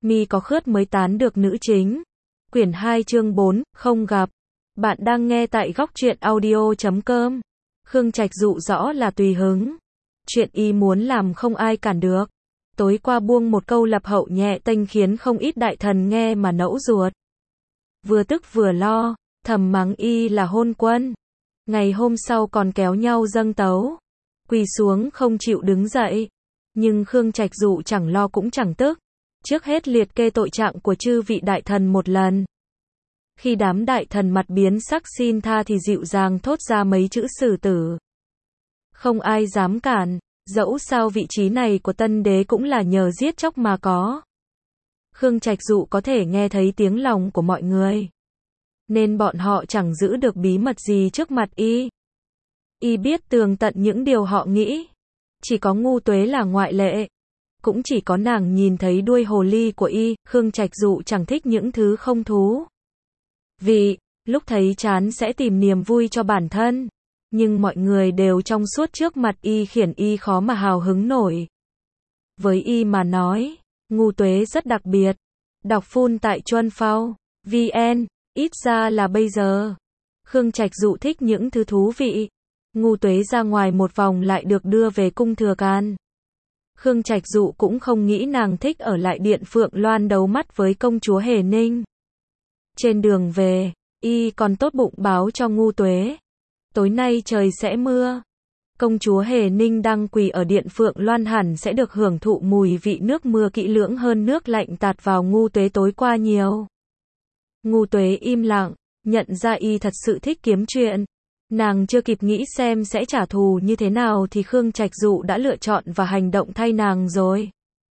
Mi có khướt mới tán được nữ chính. Quyển 2 chương 4, không gặp. Bạn đang nghe tại góc truyện audio.com. Khương Trạch Dụ rõ là tùy hứng. Chuyện y muốn làm không ai cản được. Tối qua buông một câu lập hậu nhẹ tênh khiến không ít đại thần nghe mà nẫu ruột. Vừa tức vừa lo, thầm mắng y là hôn quân. Ngày hôm sau còn kéo nhau dâng tấu. Quỳ xuống không chịu đứng dậy. Nhưng Khương Trạch Dụ chẳng lo cũng chẳng tức. Trước hết liệt kê tội trạng của chư vị đại thần một lần. Khi đám đại thần mặt biến sắc xin tha thì dịu dàng thốt ra mấy chữ xử tử. Không ai dám cản, dẫu sao vị trí này của tân đế cũng là nhờ giết chóc mà có. Khương Trạch Dụ có thể nghe thấy tiếng lòng của mọi người. Nên bọn họ chẳng giữ được bí mật gì trước mặt y. Y biết tường tận những điều họ nghĩ. Chỉ có Ngu Tuế là ngoại lệ. Cũng chỉ có nàng nhìn thấy đuôi hồ ly của y, Khương Trạch Dụ chẳng thích những thứ không thú. Vì, lúc thấy chán sẽ tìm niềm vui cho bản thân. Nhưng mọi người đều trong suốt trước mặt y khiến y khó mà hào hứng nổi. Với y mà nói, Ngu Tuế rất đặc biệt. Đọc phun tại Chuân Phao, VN, ít ra là bây giờ. Khương Trạch Dụ thích những thứ thú vị. Ngu Tuế ra ngoài một vòng lại được đưa về cung Thừa Can. Khương Trạch Dụ cũng không nghĩ nàng thích ở lại điện Phượng Loan đấu mắt với công chúa Hề Ninh. Trên đường về, y còn tốt bụng báo cho Ngu Tuế. Tối nay trời sẽ mưa. Công chúa Hề Ninh đang quỳ ở điện Phượng Loan hẳn sẽ được hưởng thụ mùi vị nước mưa kỹ lưỡng hơn nước lạnh tạt vào Ngu Tuế tối qua nhiều. Ngu Tuế im lặng, nhận ra y thật sự thích kiếm chuyện. Nàng chưa kịp nghĩ xem sẽ trả thù như thế nào thì Khương Trạch Dụ đã lựa chọn và hành động thay nàng rồi.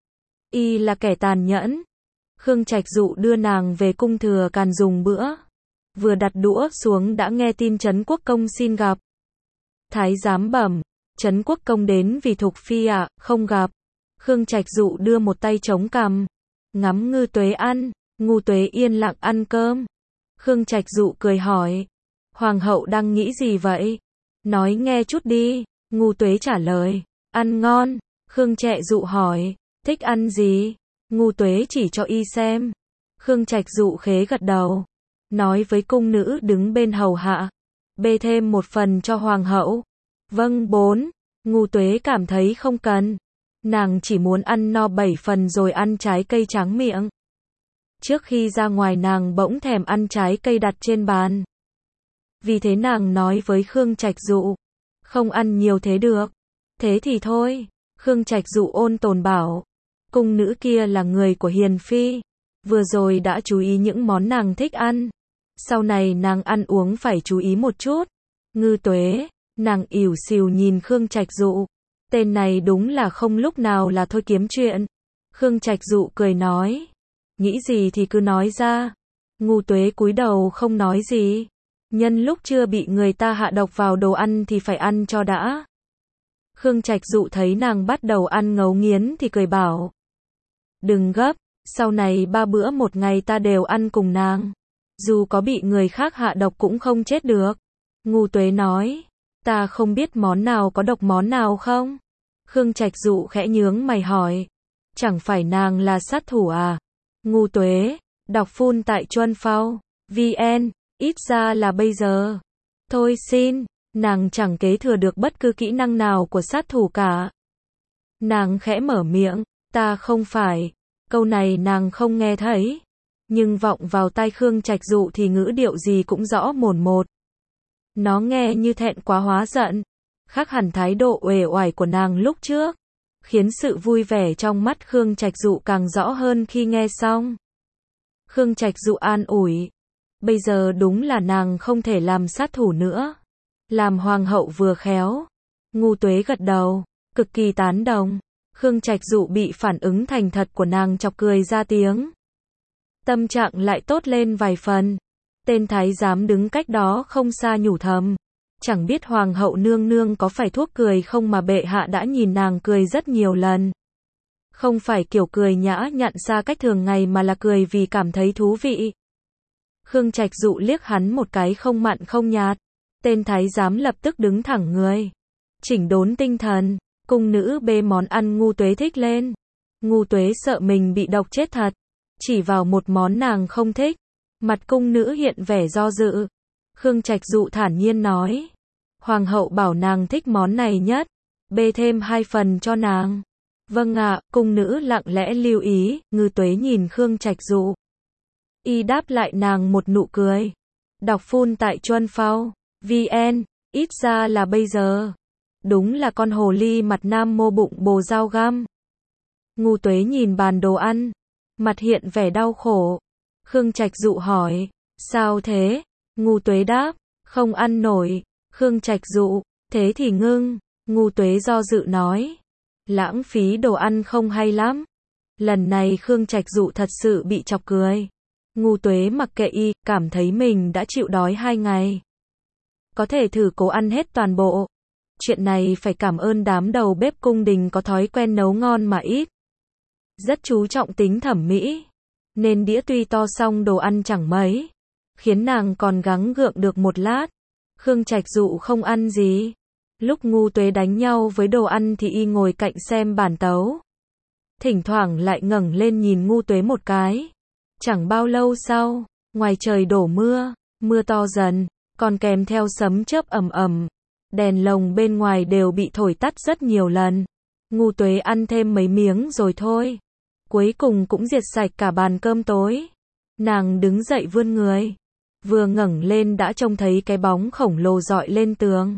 Y là kẻ tàn nhẫn. Khương Trạch Dụ đưa nàng về cung Thừa Can dùng bữa. Vừa đặt đũa xuống đã nghe tin Trấn Quốc Công xin gặp. Thái giám bẩm, Trấn Quốc Công đến vì Thục Phi ạ, không gặp. Khương Trạch Dụ đưa một tay chống cằm, ngắm Ngu Tuế ăn. Ngu Tuế yên lặng ăn cơm. Khương Trạch Dụ cười hỏi, Hoàng hậu đang nghĩ gì vậy? Nói nghe chút đi. Ngu Tuế trả lời, ăn ngon. Khương Trạch Dụ hỏi, thích ăn gì? Ngu Tuế chỉ cho y xem. Khương Trạch Dụ khế gật đầu. Nói với cung nữ đứng bên hầu hạ, bê thêm một phần cho hoàng hậu. Vâng 4. Ngu Tuế cảm thấy không cần. Nàng chỉ muốn ăn no 7 phần rồi ăn trái cây tráng miệng. Trước khi ra ngoài nàng bỗng thèm ăn trái cây đặt trên bàn. Vì thế nàng nói với Khương Trạch Dụ, không ăn nhiều thế được. Thế thì thôi. Khương Trạch Dụ ôn tồn bảo, cung nữ kia là người của Hiền Phi. Vừa rồi đã chú ý những món nàng thích ăn. Sau này nàng ăn uống phải chú ý một chút. Ngu Tuế, nàng ỉu xìu nhìn Khương Trạch Dụ. Tên này đúng là không lúc nào là thôi kiếm chuyện. Khương Trạch Dụ cười nói, nghĩ gì thì cứ nói ra. Ngu Tuế cúi đầu không nói gì. Nhân lúc chưa bị người ta hạ độc vào đồ ăn thì phải ăn cho đã. Khương Trạch Dụ thấy nàng bắt đầu ăn ngấu nghiến thì cười bảo, đừng gấp, sau này 3 bữa một ngày ta đều ăn cùng nàng. Dù có bị người khác hạ độc cũng không chết được. Ngu Tuế nói, ta không biết món nào có độc món nào không? Khương Trạch Dụ khẽ nhướng mày hỏi, chẳng phải nàng là sát thủ à? Ngu Tuế, đọc phun tại Chuân Phao, VN, ít ra là bây giờ. Thôi xin, nàng chẳng kế thừa được bất cứ kỹ năng nào của sát thủ cả. Nàng khẽ mở miệng, ta không phải. Câu này nàng không nghe thấy. Nhưng vọng vào tai Khương Trạch Dụ thì ngữ điệu gì cũng rõ mồn một. Nó nghe như thẹn quá hóa giận. Khác hẳn thái độ uể oải của nàng lúc trước. Khiến sự vui vẻ trong mắt Khương Trạch Dụ càng rõ hơn khi nghe xong. Khương Trạch Dụ an ủi, bây giờ đúng là nàng không thể làm sát thủ nữa. Làm hoàng hậu vừa khéo. Ngu Tuế gật đầu, cực kỳ tán đồng. Khương Trạch Dụ bị phản ứng thành thật của nàng chọc cười ra tiếng. Tâm trạng lại tốt lên vài phần. Tên thái giám đứng cách đó không xa nhủ thầm, chẳng biết hoàng hậu nương nương có phải thuốc cười không mà bệ hạ đã nhìn nàng cười rất nhiều lần. Không phải kiểu cười nhã nhặn xa cách thường ngày mà là cười vì cảm thấy thú vị. Khương Trạch Dụ liếc hắn một cái không mặn không nhạt. Tên thái giám lập tức đứng thẳng người, chỉnh đốn tinh thần. Cung nữ bê món ăn Ngu Tuế thích lên. Ngu Tuế sợ mình bị độc chết thật. chỉ vào một món nàng không thích. Mặt cung nữ hiện vẻ do dự. Khương Trạch Dụ thản nhiên nói. Hoàng hậu bảo nàng thích món này nhất. Bê thêm 2 phần cho nàng. Vâng ạ, cung nữ lặng lẽ lưu ý, Ngư Tuế nhìn Khương Trạch Dụ. Y đáp lại nàng một nụ cười. Đọc phun tại Chuân Phao, VN, ít ra là bây giờ. Đúng là con hồ ly mặt nam mô bụng bồ dao găm. Ngư Tuế nhìn bàn đồ ăn. Mặt hiện vẻ đau khổ. Khương Trạch Dụ hỏi, sao thế? Ngư Tuế đáp, không ăn nổi. Khương Trạch Dụ, thế thì ngưng. Ngư Tuế do dự nói, lãng phí đồ ăn không hay lắm. Lần này Khương Trạch Dụ thật sự bị chọc cười. Ngư Tuế mặc kệ y, cảm thấy mình đã chịu đói 2 ngày. Có thể thử cố ăn hết toàn bộ. Chuyện này phải cảm ơn đám đầu bếp cung đình có thói quen nấu ngon mà ít. Rất chú trọng tính thẩm mỹ. Nên đĩa tuy to song đồ ăn chẳng mấy. Khiến nàng còn gắng gượng được một lát. Khương Trạch Dụ không ăn gì. Lúc Ngư Tuế đánh nhau với đồ ăn thì y ngồi cạnh xem bản tấu. Thỉnh thoảng lại ngẩng lên nhìn Ngư Tuế một cái. Chẳng bao lâu sau, ngoài trời đổ mưa, mưa to dần, còn kèm theo sấm chớp ầm ầm. Đèn lồng bên ngoài đều bị thổi tắt rất nhiều lần. Ngư Tuế ăn thêm mấy miếng rồi thôi. Cuối cùng cũng diệt sạch cả bàn cơm tối. Nàng đứng dậy vươn người. Vừa ngẩng lên đã trông thấy cái bóng khổng lồ dọi lên tường.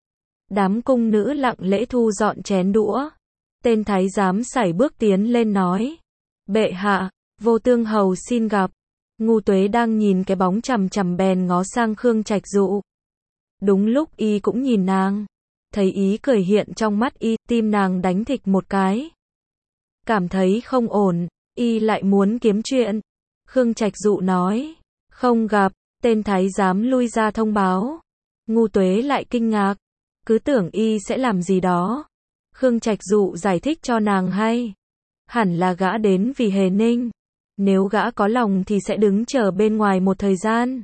Đám cung nữ lặng lẽ thu dọn chén đũa. Tên thái giám sải bước tiến lên nói. Bệ hạ, Vô Tương hầu xin gặp. Ngư Tuế đang nhìn cái bóng chằm chằm bèn ngó sang Khương Trạch Dụ. Đúng lúc y cũng nhìn nàng. Thấy ý cười hiện trong mắt y, tim nàng đánh thịch một cái. Cảm thấy không ổn, y lại muốn kiếm chuyện. Khương Trạch Dụ nói. Không gặp, tên thái giám lui ra thông báo. Ngư Tuế lại kinh ngạc. Cứ tưởng y sẽ làm gì đó. Khương Trạch Dụ giải thích cho nàng hay. Hẳn là gã đến vì Hề Ninh. Nếu gã có lòng thì sẽ đứng chờ bên ngoài một thời gian.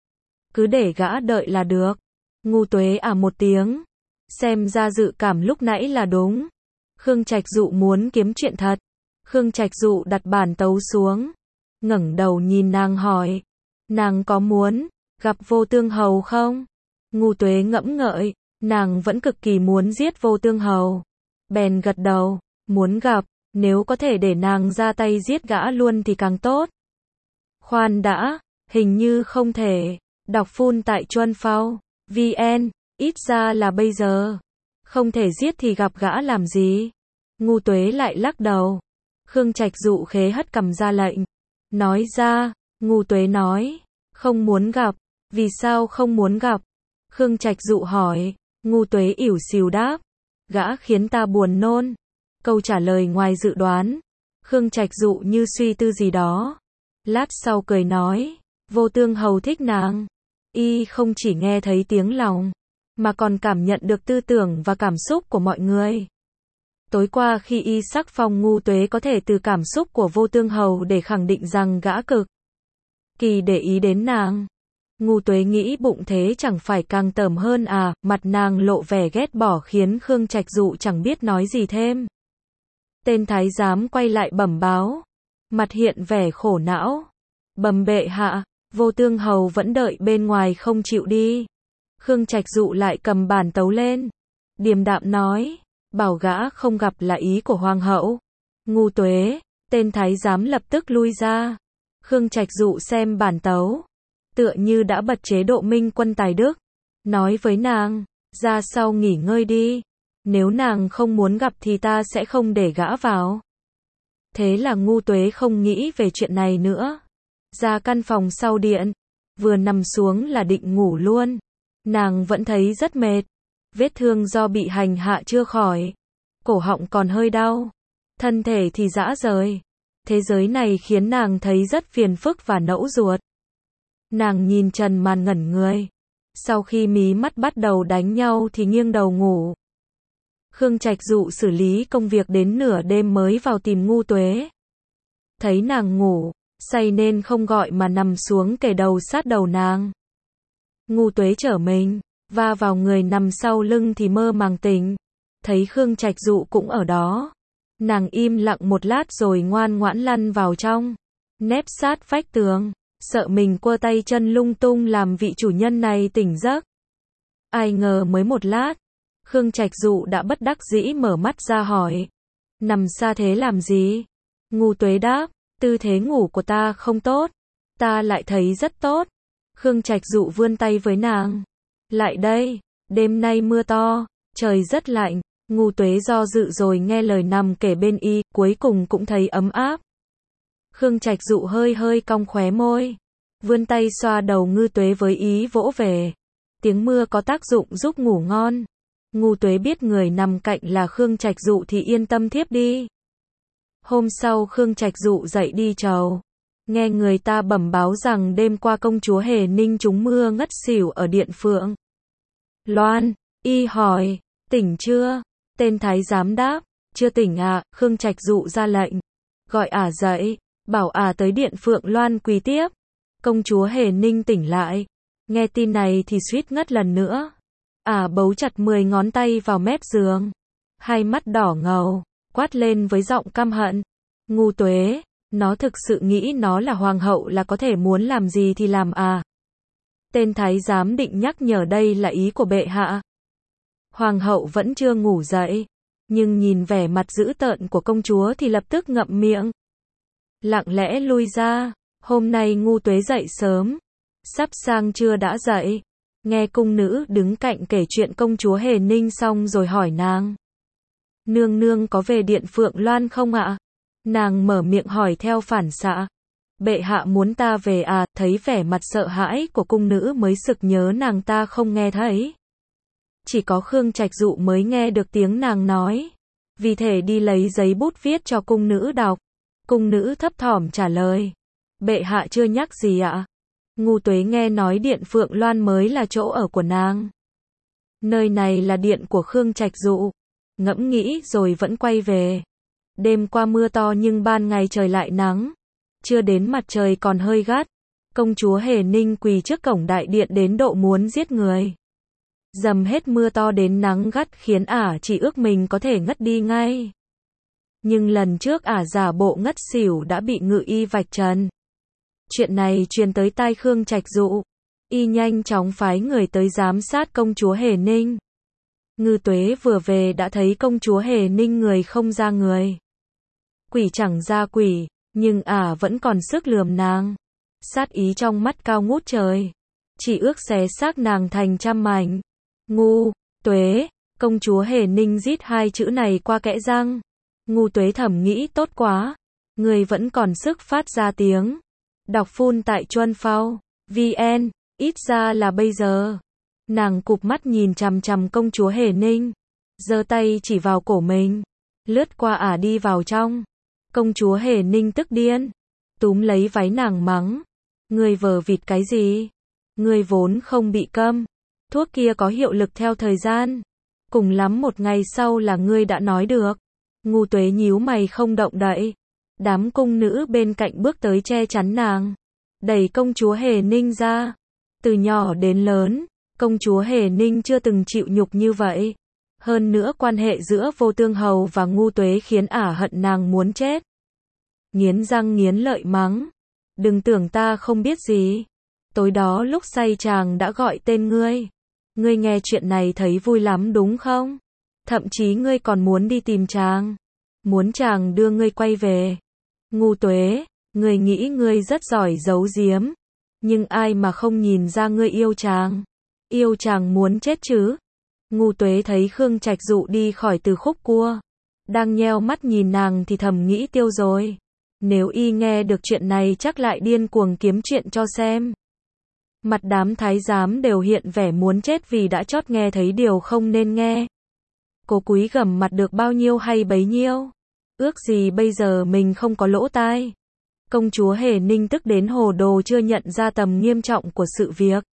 Cứ để gã đợi là được. Ngư Tuế một tiếng. Xem ra dự cảm lúc nãy là đúng. Khương Trạch Dụ muốn kiếm chuyện thật. Khương Trạch Dụ đặt bản tấu xuống. Ngẩng đầu nhìn nàng hỏi. Nàng có muốn gặp Vô Tương hầu không? Ngư Tuế ngẫm ngợi. Nàng vẫn cực kỳ muốn giết Vô Tương hầu. Bèn gật đầu. Muốn gặp. Nếu có thể để nàng ra tay giết gã luôn thì càng tốt. Khoan đã. Hình như không thể. Đọc phun tại Chuân Phao, VN. Ít ra là bây giờ. Không thể giết thì gặp gã làm gì? Ngư Tuế lại lắc đầu. Khương Trạch Dụ khế hất cằm ra lệnh. Nói ra. Ngư Tuế nói. Không muốn gặp. Vì sao không muốn gặp? Khương Trạch Dụ hỏi. Ngư Tuế ỉu xìu đáp. Gã khiến ta buồn nôn. Câu trả lời ngoài dự đoán. Khương Trạch Dụ như suy tư gì đó. Lát sau cười nói. Vô Tương hầu thích nàng. Y không chỉ nghe thấy tiếng lòng, mà còn cảm nhận được tư tưởng và cảm xúc của mọi người. Tối qua khi y sắc phong Ngư Tuế có thể từ cảm xúc của Vô Tương hầu để khẳng định rằng gã cực kỳ để ý đến nàng. Ngư Tuế nghĩ bụng thế chẳng phải càng tởm hơn à, mặt nàng lộ vẻ ghét bỏ khiến Khương Trạch Dụ chẳng biết nói gì thêm. Tên thái giám quay lại bẩm báo. Mặt hiện vẻ khổ não. Bẩm bệ hạ, Vô Tương hầu vẫn đợi bên ngoài không chịu đi. Khương Trạch Dụ lại cầm bản tấu lên. Điềm đạm nói. Bảo gã không gặp là ý của hoàng hậu. Ngư Tuế, tên thái giám lập tức lui ra. Khương Trạch Dụ xem bản tấu. Tựa như đã bật chế độ minh quân tài đức. Nói với nàng. Ra sau nghỉ ngơi đi. Nếu nàng không muốn gặp thì ta sẽ không để gã vào. Thế là Ngư Tuế không nghĩ về chuyện này nữa. Ra căn phòng sau điện. Vừa nằm xuống là định ngủ luôn. Nàng vẫn thấy rất mệt. Vết thương do bị hành hạ chưa khỏi. Cổ họng còn hơi đau. Thân thể thì rã rời. Thế giới này khiến nàng thấy rất phiền phức và nẫu ruột. Nàng nhìn trần màn ngẩn người. Sau khi mí mắt bắt đầu đánh nhau thì nghiêng đầu ngủ. Khương Trạch Dụ xử lý công việc đến nửa đêm mới vào tìm Ngư Tuế. Thấy nàng ngủ, say nên không gọi mà nằm xuống kề đầu sát đầu nàng. Ngư Tuế trở mình, va vào người nằm sau lưng thì mơ màng tỉnh. Thấy Khương Trạch Dụ cũng ở đó. Nàng im lặng một lát rồi ngoan ngoãn lăn vào trong. nép sát vách tường, sợ mình quơ tay chân lung tung làm vị chủ nhân này tỉnh giấc. Ai ngờ mới một lát, Khương Trạch Dụ đã bất đắc dĩ mở mắt ra hỏi. Nằm xa thế làm gì? Ngu Tuế đáp, tư thế ngủ của ta không tốt. Ta lại thấy rất tốt. Khương Trạch Dụ vươn tay với nàng. Lại đây, đêm nay mưa to, trời rất lạnh. Ngu Tuế do dự rồi nghe lời nằm kể bên y, cuối cùng cũng thấy ấm áp. Khương Trạch Dụ hơi hơi cong khóe môi, vươn tay xoa đầu Ngư Tuế với ý vỗ về. Tiếng mưa có tác dụng giúp ngủ ngon. Ngu Tuế biết người nằm cạnh là Khương Trạch Dụ thì yên tâm thiếp đi. Hôm sau Khương Trạch Dụ dậy đi chầu, nghe người ta bẩm báo rằng đêm qua công chúa Hề Ninh trúng mưa ngất xỉu ở Điện Phượng Loan. Y hỏi, tỉnh chưa? Tên thái giám đáp, chưa tỉnh ạ. Khương Trạch Dụ ra lệnh, gọi ả dậy, bảo ả tới Điện Phượng Loan quỳ tiếp. Công chúa Hề Ninh tỉnh lại, nghe tin này thì suýt ngất lần nữa. Ả bấu chặt 10 ngón tay vào mép giường, hai mắt đỏ ngầu, quát lên với giọng căm hận. Ngu Tuế, nó thực sự nghĩ nó là hoàng hậu là có thể muốn làm gì thì làm à? Tên thái giám định nhắc nhở đây là ý của bệ hạ. Hoàng hậu vẫn chưa ngủ dậy, nhưng nhìn vẻ mặt dữ tợn của công chúa thì lập tức ngậm miệng, lặng lẽ lui ra. Hôm nay Ngu Tuế dậy sớm, sắp sang trưa đã dậy, nghe cung nữ đứng cạnh kể chuyện công chúa Hề Ninh xong rồi hỏi nàng. Nương nương có về Điện Phượng Loan không ạ? Nàng mở miệng hỏi theo phản xạ. Bệ hạ muốn ta về à? Thấy vẻ mặt sợ hãi của cung nữ mới sực nhớ nàng ta không nghe thấy. Chỉ có Khương Trạch Dụ mới nghe được tiếng nàng nói. Vì thể đi lấy giấy bút viết cho cung nữ đọc. Cung nữ thấp thỏm trả lời. Bệ hạ chưa nhắc gì ạ? Ngu Tuế nghe nói Điện Phượng Loan mới là chỗ ở của nàng. Nơi này là điện của Khương Trạch Dụ. Ngẫm nghĩ rồi vẫn quay về. Đêm qua mưa to nhưng ban ngày trời lại nắng. Chưa đến mặt trời còn hơi gắt. Công chúa Hề Ninh quỳ trước cổng đại điện đến độ muốn giết người. Dầm hết mưa to đến nắng gắt khiến ả chỉ ước mình có thể ngất đi ngay. Nhưng lần trước ả giả bộ ngất xỉu đã bị ngự y vạch trần. Chuyện này truyền tới tai Khương Trạch Dụ. Y nhanh chóng phái người tới giám sát công chúa Hề Ninh. Ngư Tuế vừa về đã thấy công chúa Hề Ninh người không ra người, quỷ chẳng ra quỷ, nhưng ả vẫn còn sức lườm nàng. Sát ý trong mắt cao ngút trời, chỉ ước xé xác nàng thành trăm mảnh. Ngu Tuế, công chúa Hề Ninh rít hai chữ này qua kẽ răng. Ngu Tuế thầm nghĩ tốt quá, người vẫn còn sức phát ra tiếng. Đọc phun tại Chuân Phao VN, ít ra là bây giờ. Nàng cụp mắt nhìn chằm chằm công chúa Hề Ninh, giơ tay chỉ vào cổ mình, lướt qua ả đi vào trong. Công chúa Hề Ninh tức điên, túm lấy váy nàng mắng. Ngươi vờ vịt cái gì? Ngươi vốn không bị câm. Thuốc kia có hiệu lực theo thời gian. Cùng lắm một ngày sau là ngươi đã nói được. Ngu Tuế nhíu mày không động đậy. Đám cung nữ bên cạnh bước tới che chắn nàng, đẩy công chúa Hề Ninh ra. Từ nhỏ đến lớn, công chúa Hề Ninh chưa từng chịu nhục như vậy. Hơn nữa quan hệ giữa Vô Tương Hầu và Ngu Tuế khiến ả hận nàng muốn chết. Nghiến răng nghiến lợi mắng. Đừng tưởng ta không biết gì. Tối đó lúc say chàng đã gọi tên ngươi. Ngươi nghe chuyện này thấy vui lắm đúng không? Thậm chí ngươi còn muốn đi tìm chàng. Muốn chàng đưa ngươi quay về. Ngu Tuế, ngươi nghĩ ngươi rất giỏi giấu giếm. Nhưng ai mà không nhìn ra ngươi yêu chàng. Yêu chàng muốn chết chứ. Ngu Tuế thấy Khương Trạch Dụ đi khỏi từ khúc cua. Đang nheo mắt nhìn nàng thì thầm nghĩ tiêu rồi. Nếu y nghe được chuyện này chắc lại điên cuồng kiếm chuyện cho xem. Mặt đám thái giám đều hiện vẻ muốn chết vì đã chót nghe thấy điều không nên nghe. Cô cúi gằm mặt được bao nhiêu hay bấy nhiêu. Ước gì bây giờ mình không có lỗ tai. Công chúa Hề Ninh tức đến hồ đồ chưa nhận ra tầm nghiêm trọng của sự việc.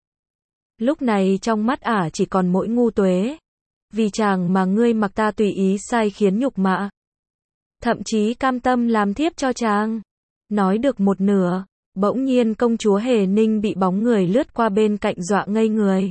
Lúc này trong mắt ả chỉ còn mỗi Ngu Tuế. Vì chàng mà ngươi mặc ta tùy ý sai khiến nhục mạ. Thậm chí cam tâm làm thiếp cho chàng. Nói được một nửa, bỗng nhiên công chúa Hề Ninh bị bóng người lướt qua bên cạnh dọa ngây người.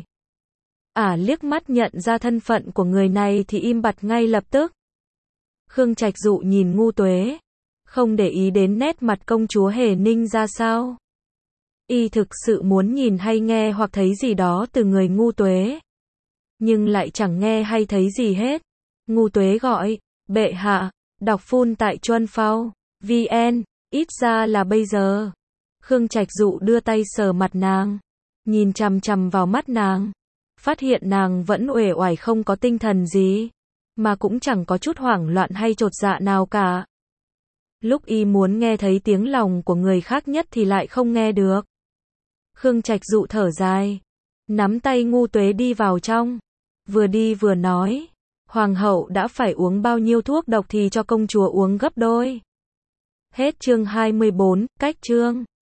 Ả liếc mắt nhận ra thân phận của người này thì im bặt ngay lập tức. Khương Trạch Dụ nhìn Ngu Tuế, không để ý đến nét mặt công chúa Hề Ninh ra sao. Y thực sự muốn nhìn hay nghe hoặc thấy gì đó từ người Ngu Tuế. Nhưng lại chẳng nghe hay thấy gì hết. Ngu Tuế gọi, bệ hạ, đọc phun tại Chuân Phao, VN, ít ra là bây giờ. Khương Trạch Dụ đưa tay sờ mặt nàng, nhìn chằm chằm vào mắt nàng, phát hiện nàng vẫn uể oải không có tinh thần gì, mà cũng chẳng có chút hoảng loạn hay chột dạ nào cả. Lúc y muốn nghe thấy tiếng lòng của người khác nhất thì lại không nghe được. Khương Trạch Dụ thở dài, nắm tay Ngu Tuế đi vào trong, vừa đi vừa nói, hoàng hậu đã phải uống bao nhiêu thuốc độc thì cho công chúa uống gấp đôi. Hết chương 24, cách chương